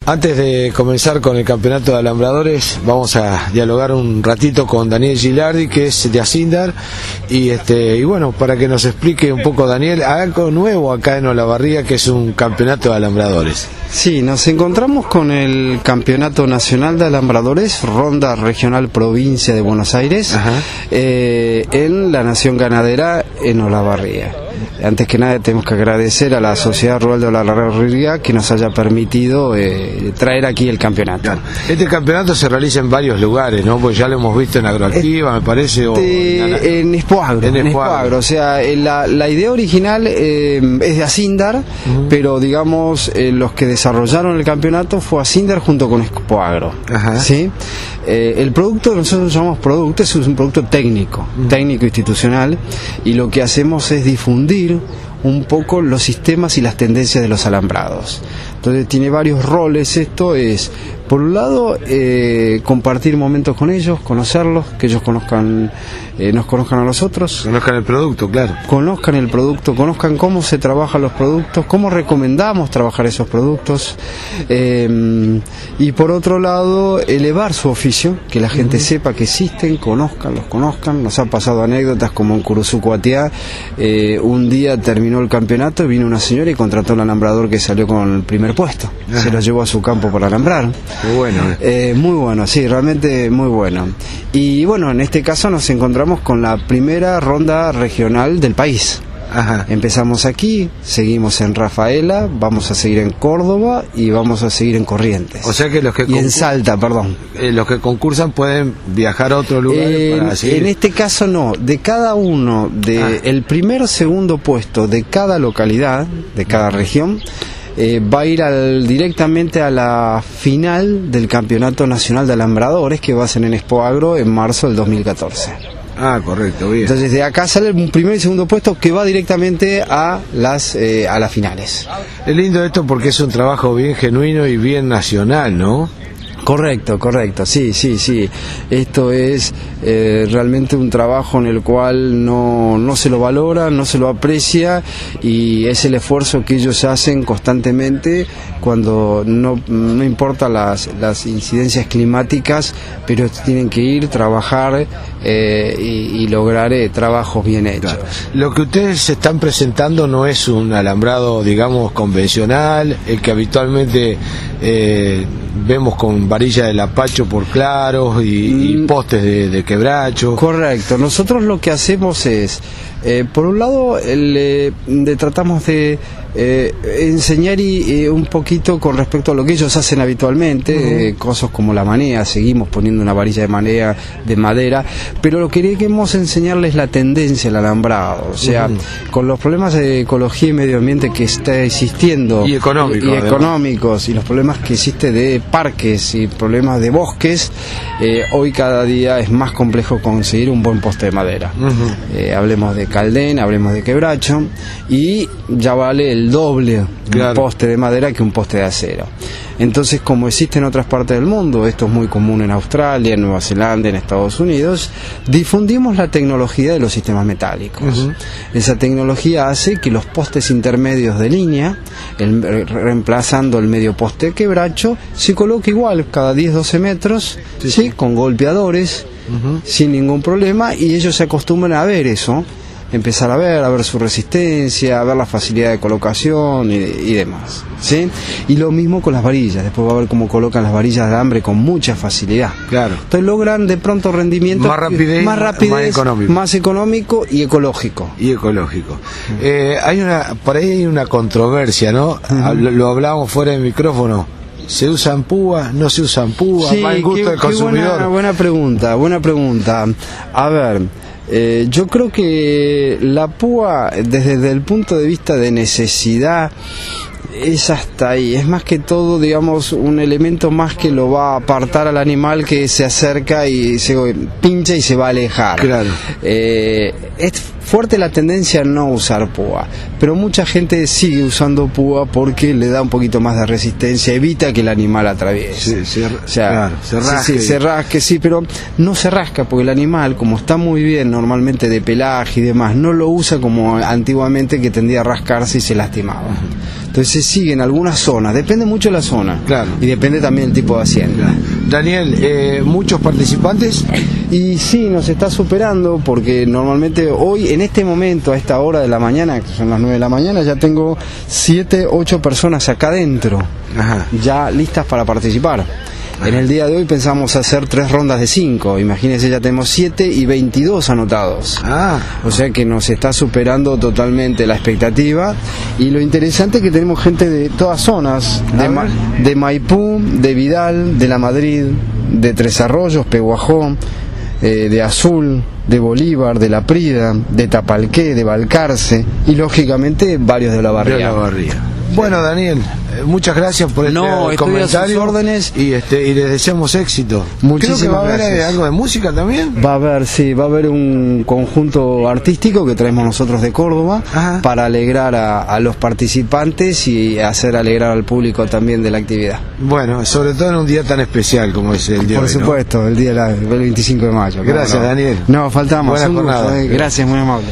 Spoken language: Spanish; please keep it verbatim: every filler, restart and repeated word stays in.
Antes de comenzar con el campeonato de alambradores, vamos a dialogar un ratito con Daniel Gilardi, que es de Asindar, y este y bueno, para que nos explique un poco, Daniel, algo nuevo acá en Olavarría, que es un campeonato de alambradores. Sí, nos encontramos con el Campeonato Nacional de Alambradores, Ronda Regional Provincia de Buenos Aires, eh, en la Nación Ganadera en Olavarría. Antes que nada tenemos que agradecer a la Sociedad Rural de Olavarría que nos haya permitido eh, traer aquí el campeonato. Claro. Este campeonato se realiza en varios lugares, ¿no? Pues ya lo hemos visto en Agroactiva, me parece, o en, en Expoagro. En, en Expoagro. O sea, la, la idea original eh, es de Asindar, uh-huh. pero digamos, eh, los que desarrollaron el campeonato fue Asindar junto con Expoagro. Ajá. ¿Sí? Eh, el producto que nosotros llamamos producto es un producto técnico, uh-huh. técnico institucional, y lo que hacemos es difundir un poco los sistemas y las tendencias de los alambrados. Entonces tiene varios roles. Esto es, por un lado, eh, compartir momentos con ellos, conocerlos, que ellos conozcan, eh, nos conozcan a nosotros. Conozcan el producto, claro. Conozcan el producto, conozcan cómo se trabajan los productos, cómo recomendamos trabajar esos productos. Eh, y por otro lado, elevar su oficio, que la gente uh-huh. sepa que existen, conozcan, los conozcan. Nos ha pasado anécdotas como en Curuzucuatiá, eh, un día terminó el campeonato y vino una señora y contrató al alambrador que salió con el primer puesto. Ajá. Se lo llevó a su campo para alambrar. Muy bueno. Eh, muy bueno, sí, realmente muy bueno. Y bueno, en este caso nos encontramos con la primera ronda regional del país. Ajá. Empezamos aquí, seguimos en Rafaela, vamos a seguir en Córdoba y vamos a seguir en Corrientes. O sea que los que y en Salta, perdón. Eh, los que concursan pueden viajar a otro lugar eh, para seguir. En este caso no, de cada uno, de ah. el primer segundo puesto de cada localidad, de cada región, Eh, va a ir al, directamente a la final del Campeonato Nacional de Alambradores, que va a ser en Expoagro en marzo del dos mil catorce. Ah, correcto, bien. Entonces de acá sale un primer y segundo puesto que va directamente a las eh, a las finales. Es lindo esto porque es un trabajo bien genuino y bien nacional, ¿no? Correcto, correcto, sí, sí, sí. Esto es eh, realmente un trabajo en el cual no, no se lo valora, no se lo aprecia, y es el esfuerzo que ellos hacen constantemente cuando no, no importa las, las incidencias climáticas, pero tienen que ir, trabajar eh, y, y lograr eh, trabajos bien hechos. Claro. Lo que ustedes se están presentando no es un alambrado, digamos, convencional, el que habitualmente eh, vemos con varilla de lapacho por claros y, y postes de, de quebracho. Correcto. Nosotros lo que hacemos es, eh, por un lado, le, le tratamos de eh, enseñar y, eh, un poquito con respecto a lo que ellos hacen habitualmente, uh-huh. eh, cosas como la manea, seguimos poniendo una varilla de manea de madera, pero lo que queremos enseñarles la tendencia al alambrado, o sea, uh-huh. con los problemas de ecología y medio ambiente que está existiendo, y, económico, y, y económicos, y los problemas que existe de parques y problemas de bosques, eh, hoy cada día es más complejo conseguir un buen poste de madera. Uh-huh. eh, hablemos de caldén, hablemos de quebracho, y ya vale el doble claro. un poste de madera que un poste de acero. Entonces, como existe en otras partes del mundo, esto es muy común en Australia, en Nueva Zelanda, en Estados Unidos, difundimos la tecnología de los sistemas metálicos. Uh-huh. Esa tecnología hace que los postes intermedios de línea, el, reemplazando el medio poste de quebracho, se coloque igual cada diez a doce metros, sí, ¿sí? Sí. con golpeadores, uh-huh. sin ningún problema, y ellos se acostumbran a ver eso, empezar a ver, a ver su resistencia, a ver la facilidad de colocación y, y demás, ¿sí? Y lo mismo con las varillas, después va a ver cómo colocan las varillas de alambre con mucha facilidad. Claro. Entonces logran de pronto rendimiento más rapidez, más, rapidez, más económico, más económico y ecológico. Y ecológico. Uh-huh. Eh, hay una, por ahí hay una controversia, ¿no? Uh-huh. Lo, lo hablábamos fuera de micrófono. ¿Se usan púas? ¿No se usan púas? Sí, ¿Va en gusto qué, del consumidor? Qué buena, buena pregunta, buena pregunta. A ver, eh, yo creo que la púa, desde, desde el punto de vista de necesidad, es hasta ahí, es más que todo, digamos, un elemento más que lo va a apartar al animal que se acerca y se pincha y se va a alejar. Claro. Eh, es fuerte la tendencia a no usar púa, pero mucha gente sigue usando púa porque le da un poquito más de resistencia, evita que el animal atraviese. Sí, se, o sea, claro, se rasque. Sí, sí, se rasque, sí, pero no se rasca porque el animal, como está muy bien normalmente de pelaje y demás, no lo usa como antiguamente, que tendía a rascarse y se lastimaba. Uh-huh. Entonces siguen algunas zonas, depende mucho de la zona. Claro. Y depende también del tipo de hacienda. Daniel, eh, ¿muchos participantes? Y sí, nos está superando porque normalmente hoy, en este momento, a esta hora de la mañana, que son las nueve de la mañana, ya tengo siete, ocho personas acá adentro, Ajá. ya listas para participar. En el día de hoy pensamos hacer tres rondas de cinco. Imagínense, ya tenemos siete y veintidós anotados. Ah. O sea que nos está superando totalmente la expectativa. Y lo interesante es que tenemos gente de todas zonas, de, Ma de Maipú, de Vidal, de La Madrid, de Tres Arroyos, Pehuajó, eh, de Azul, de Bolívar, de La Prida, de Tapalqué, de Balcarce y lógicamente varios de La Barría. De La Barría. Bueno, Daniel, eh, muchas gracias por este no, comentario. A sus órdenes. Y, este, y les deseamos éxito. Muchísimas Creo que va a haber gracias. algo de música también. Va a haber, sí, va a haber un conjunto artístico que traemos nosotros de Córdoba. Ajá. Para alegrar a, a los participantes y hacer alegrar al público también de la actividad. Bueno, sobre todo en un día tan especial como es el día Por de hoy, supuesto, ¿no? el día del veinticinco de mayo. Gracias, no? Daniel. No, faltamos. Buena jornada. Gracias, muy amable.